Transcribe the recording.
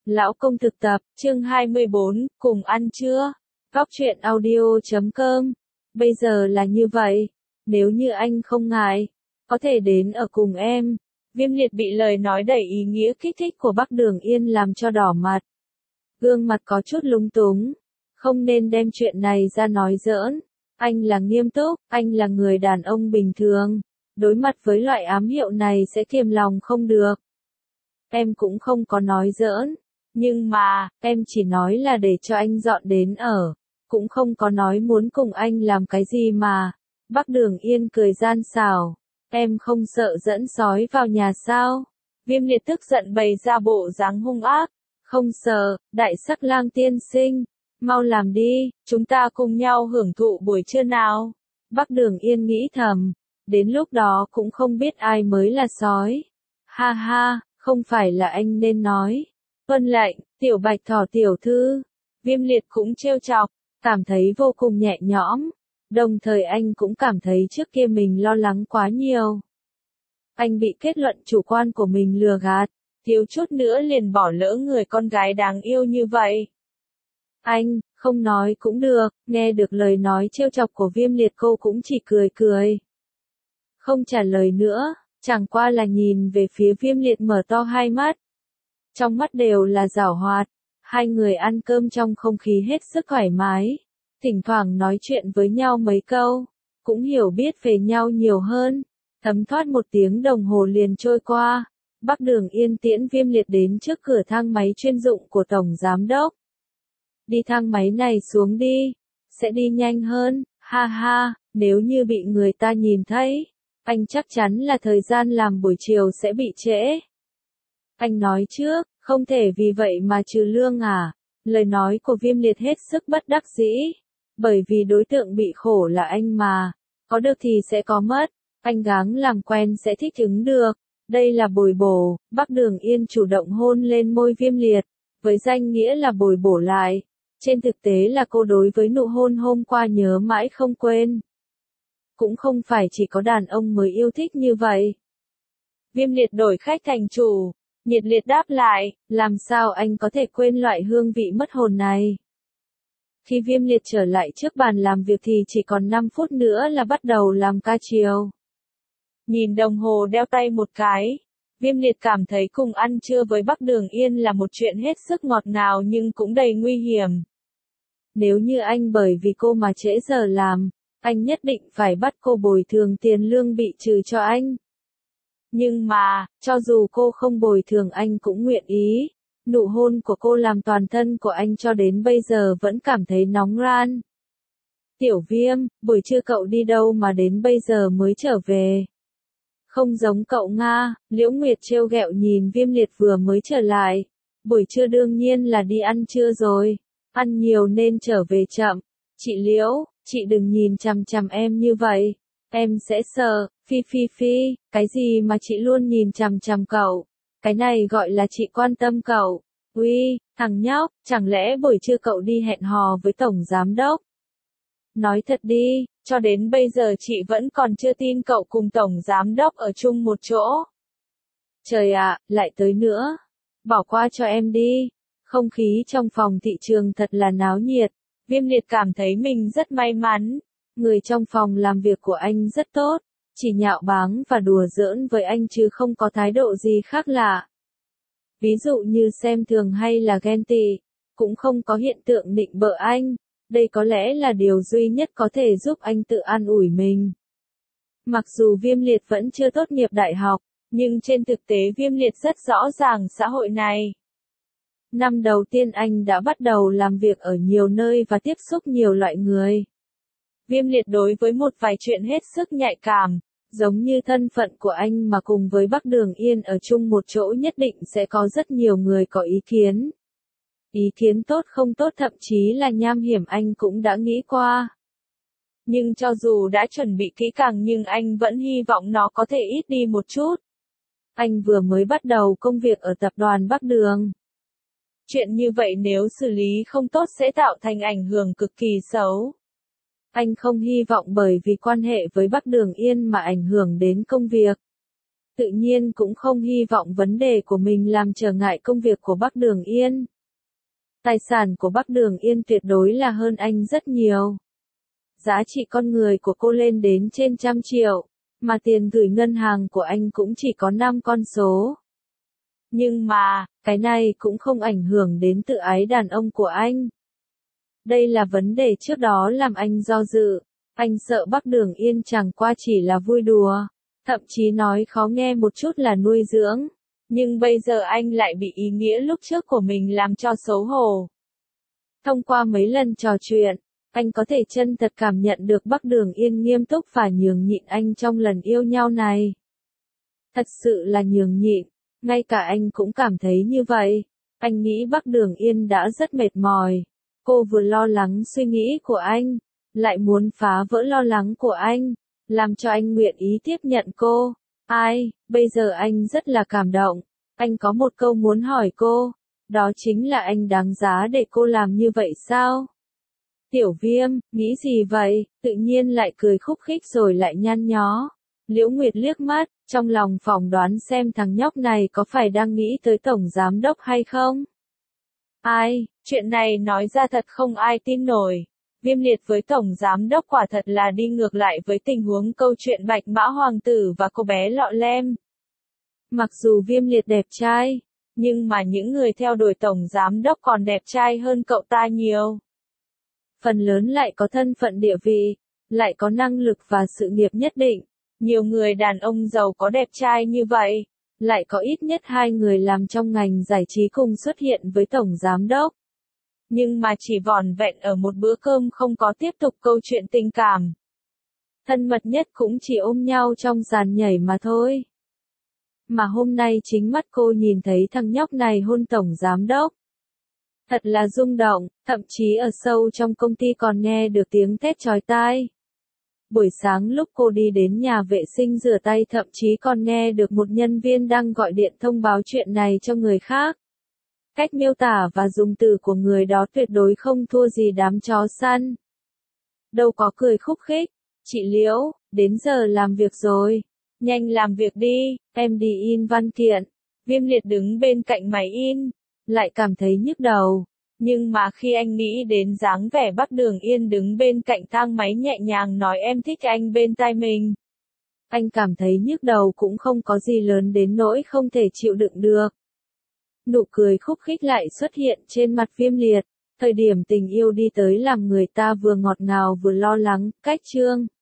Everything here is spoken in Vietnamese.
Lão công thực tập, chương 24, cùng ăn trưa. Góc truyện audio.com. Bây giờ là như vậy, nếu như anh không ngại, có thể đến ở cùng em. Viêm liệt bị lời nói đầy ý nghĩa kích thích của Bắc Đường Yên làm cho đỏ mặt. Gương mặt có chút lúng túng. Không nên đem chuyện này ra nói giỡn. Anh là nghiêm túc, anh là người đàn ông bình thường. Đối mặt với loại ám hiệu này sẽ kiềm lòng không được. Em cũng không có nói giỡn. Nhưng mà, em chỉ nói là để cho anh dọn đến ở. Cũng không có nói muốn cùng anh làm cái gì mà. Bắc Đường Yên cười gian xảo. Em không sợ dẫn sói vào nhà sao? Viêm liệt tức giận bày ra bộ dáng hung ác. Không sợ, đại sắc lang tiên sinh. Mau làm đi, chúng ta cùng nhau hưởng thụ buổi trưa nào. Bắc Đường Yên nghĩ thầm. Đến lúc đó cũng không biết ai mới là sói. Ha ha, không phải là anh nên nói. Vân lệnh, tiểu bạch thỏ tiểu thư. Viêm liệt cũng trêu chọc, cảm thấy vô cùng nhẹ nhõm. Đồng thời anh cũng cảm thấy trước kia mình lo lắng quá nhiều. Anh bị kết luận chủ quan của mình lừa gạt, thiếu chút nữa liền bỏ lỡ người con gái đáng yêu như vậy. Anh, không nói cũng được, nghe được lời nói trêu chọc của Viêm liệt cô cũng chỉ cười cười. Không trả lời nữa, chẳng qua là nhìn về phía Viêm liệt mở to hai mắt. Trong mắt đều là giảo hoạt, hai người ăn cơm trong không khí hết sức thoải mái, thỉnh thoảng nói chuyện với nhau mấy câu, cũng hiểu biết về nhau nhiều hơn. Thấm thoát 1 tiếng đồng hồ liền trôi qua, Bắc Đường Yên tiễn Viêm liệt đến trước cửa thang máy chuyên dụng của Tổng Giám Đốc. Đi thang máy này xuống đi, sẽ đi nhanh hơn, ha ha, nếu như bị người ta nhìn thấy, anh chắc chắn là thời gian làm buổi chiều sẽ bị trễ. Anh nói trước, không thể vì vậy mà trừ lương à? Lời nói của Viêm liệt hết sức bất đắc dĩ. Bởi vì đối tượng bị khổ là anh mà. Có được thì sẽ có mất. Anh gắng làm quen sẽ thích ứng được. Đây là bồi bổ. Bắc Đường Yên chủ động hôn lên môi Viêm liệt. Với danh nghĩa là bồi bổ lại. Trên thực tế là cô đối với nụ hôn hôm qua nhớ mãi không quên. Cũng không phải chỉ có đàn ông mới yêu thích như vậy. Viêm liệt đổi khách thành chủ. Nhiệt liệt đáp lại, làm sao anh có thể quên loại hương vị mất hồn này. Khi Viêm liệt trở lại trước bàn làm việc thì chỉ còn 5 phút nữa là bắt đầu làm ca chiều. Nhìn đồng hồ đeo tay một cái, Viêm liệt cảm thấy cùng ăn trưa với Bắc Đường Yên là một chuyện hết sức ngọt ngào nhưng cũng đầy nguy hiểm. Nếu như anh bởi vì cô mà trễ giờ làm, anh nhất định phải bắt cô bồi thường tiền lương bị trừ cho anh. Nhưng mà, cho dù cô không bồi thường anh cũng nguyện ý. Nụ hôn của cô làm toàn thân của anh cho đến bây giờ vẫn cảm thấy nóng ran. Tiểu Viêm, buổi trưa cậu đi đâu mà đến bây giờ mới trở về? Không giống cậu Nga, Liễu Nguyệt trêu ghẹo nhìn Viêm liệt vừa mới trở lại. Buổi trưa đương nhiên là đi ăn trưa rồi. Ăn nhiều nên trở về chậm. Chị Liễu, chị đừng nhìn chằm chằm em như vậy. Em sẽ sợ. Phi, cái gì mà chị luôn nhìn chằm chằm cậu? Cái này gọi là chị quan tâm cậu. Uy, thằng nhóc, chẳng lẽ buổi trưa cậu đi hẹn hò với Tổng Giám Đốc? Nói thật đi, cho đến bây giờ chị vẫn còn chưa tin cậu cùng Tổng Giám Đốc ở chung một chỗ. Trời ạ, lại tới nữa. Bỏ qua cho em đi. Không khí trong phòng thị trường thật là náo nhiệt. Viêm liệt cảm thấy mình rất may mắn. Người trong phòng làm việc của anh rất tốt. Chỉ nhạo báng và đùa giỡn với anh chứ không có thái độ gì khác lạ. Ví dụ như xem thường hay là ghen tị, cũng không có hiện tượng nịnh bợ anh. Đây có lẽ là điều duy nhất có thể giúp anh tự an ủi mình. Mặc dù Viêm liệt vẫn chưa tốt nghiệp đại học, nhưng trên thực tế Viêm liệt rất rõ ràng xã hội này. Năm đầu tiên anh đã bắt đầu làm việc ở nhiều nơi và tiếp xúc nhiều loại người. Viêm liệt đối với một vài chuyện hết sức nhạy cảm. Giống như thân phận của anh mà cùng với Bắc Đường Yên ở chung một chỗ nhất định sẽ có rất nhiều người có ý kiến. Ý kiến tốt không tốt thậm chí là nham hiểm anh cũng đã nghĩ qua. Nhưng cho dù đã chuẩn bị kỹ càng nhưng anh vẫn hy vọng nó có thể ít đi một chút. Anh vừa mới bắt đầu công việc ở tập đoàn Bắc Đường. Chuyện như vậy nếu xử lý không tốt sẽ tạo thành ảnh hưởng cực kỳ xấu. Anh không hy vọng bởi vì quan hệ với Bắc Đường Yên mà ảnh hưởng đến công việc. tự nhiên cũng không hy vọng vấn đề của mình làm trở ngại công việc của Bắc Đường Yên. Tài sản của Bắc Đường Yên tuyệt đối là hơn anh rất nhiều. Giá trị con người của cô lên đến trên 100 triệu, mà tiền gửi ngân hàng của anh cũng chỉ có 5 con số. Nhưng mà, cái này cũng không ảnh hưởng đến tự ái đàn ông của anh. Đây là vấn đề trước đó làm anh do dự. Anh sợ Bắc Đường Yên chẳng qua chỉ là vui đùa, thậm chí nói khó nghe một chút là nuôi dưỡng. Nhưng bây giờ anh lại bị ý nghĩa lúc trước của mình làm cho xấu hổ. Thông qua mấy lần trò chuyện, anh có thể chân thật cảm nhận được Bắc Đường Yên nghiêm túc và nhường nhịn anh trong lần yêu nhau này. Thật sự là nhường nhịn, ngay cả anh cũng cảm thấy như vậy. Anh nghĩ Bắc Đường Yên đã rất mệt mỏi. Cô vừa lo lắng suy nghĩ của anh, lại muốn phá vỡ lo lắng của anh, làm cho anh nguyện ý tiếp nhận cô. Bây giờ anh rất là cảm động. Anh có một câu muốn hỏi cô, đó chính là anh đáng giá để cô làm như vậy sao? Tiểu Viêm, nghĩ gì vậy? Tự nhiên lại cười khúc khích rồi lại nhăn nhó. Liễu Nguyệt liếc mắt, trong lòng phỏng đoán xem thằng nhóc này có phải đang nghĩ tới tổng giám đốc hay không? Chuyện này nói ra thật không ai tin nổi. Viêm Liệt với tổng giám đốc quả thật là đi ngược lại với tình huống câu chuyện Bạch Mã Hoàng tử và cô bé Lọ Lem. Mặc dù Viêm Liệt đẹp trai, nhưng mà những người theo đuổi tổng giám đốc còn đẹp trai hơn cậu ta nhiều. Phần lớn lại có thân phận địa vị, lại có năng lực và sự nghiệp nhất định. Nhiều người đàn ông giàu có đẹp trai như vậy, lại có ít nhất 2 người làm trong ngành giải trí cùng xuất hiện với tổng giám đốc. Nhưng mà chỉ vỏn vẹn ở một bữa cơm không có tiếp tục câu chuyện tình cảm. Thân mật nhất cũng chỉ ôm nhau trong dàn nhảy mà thôi. Mà hôm nay chính mắt cô nhìn thấy thằng nhóc này hôn tổng giám đốc. Thật là rung động, thậm chí ở sâu trong công ty còn nghe được tiếng thét chói tai. Buổi sáng lúc cô đi đến nhà vệ sinh rửa tay thậm chí còn nghe được một nhân viên đang gọi điện thông báo chuyện này cho người khác. Cách miêu tả và dùng từ của người đó tuyệt đối không thua gì đám chó săn. Đâu có cười khúc khích. Chị Liễu, đến giờ làm việc rồi. Nhanh làm việc đi, em đi in văn kiện. Viêm Liệt đứng bên cạnh máy in, lại cảm thấy nhức đầu. Nhưng mà khi anh nghĩ đến dáng vẻ Bắc Đường Yên đứng bên cạnh thang máy nhẹ nhàng nói em thích anh bên tai mình, anh cảm thấy nhức đầu cũng không có gì lớn đến nỗi không thể chịu đựng được. Nụ cười khúc khích lại xuất hiện trên mặt Viêm Liệt, thời điểm tình yêu đi tới làm người ta vừa ngọt ngào vừa lo lắng, cách chương.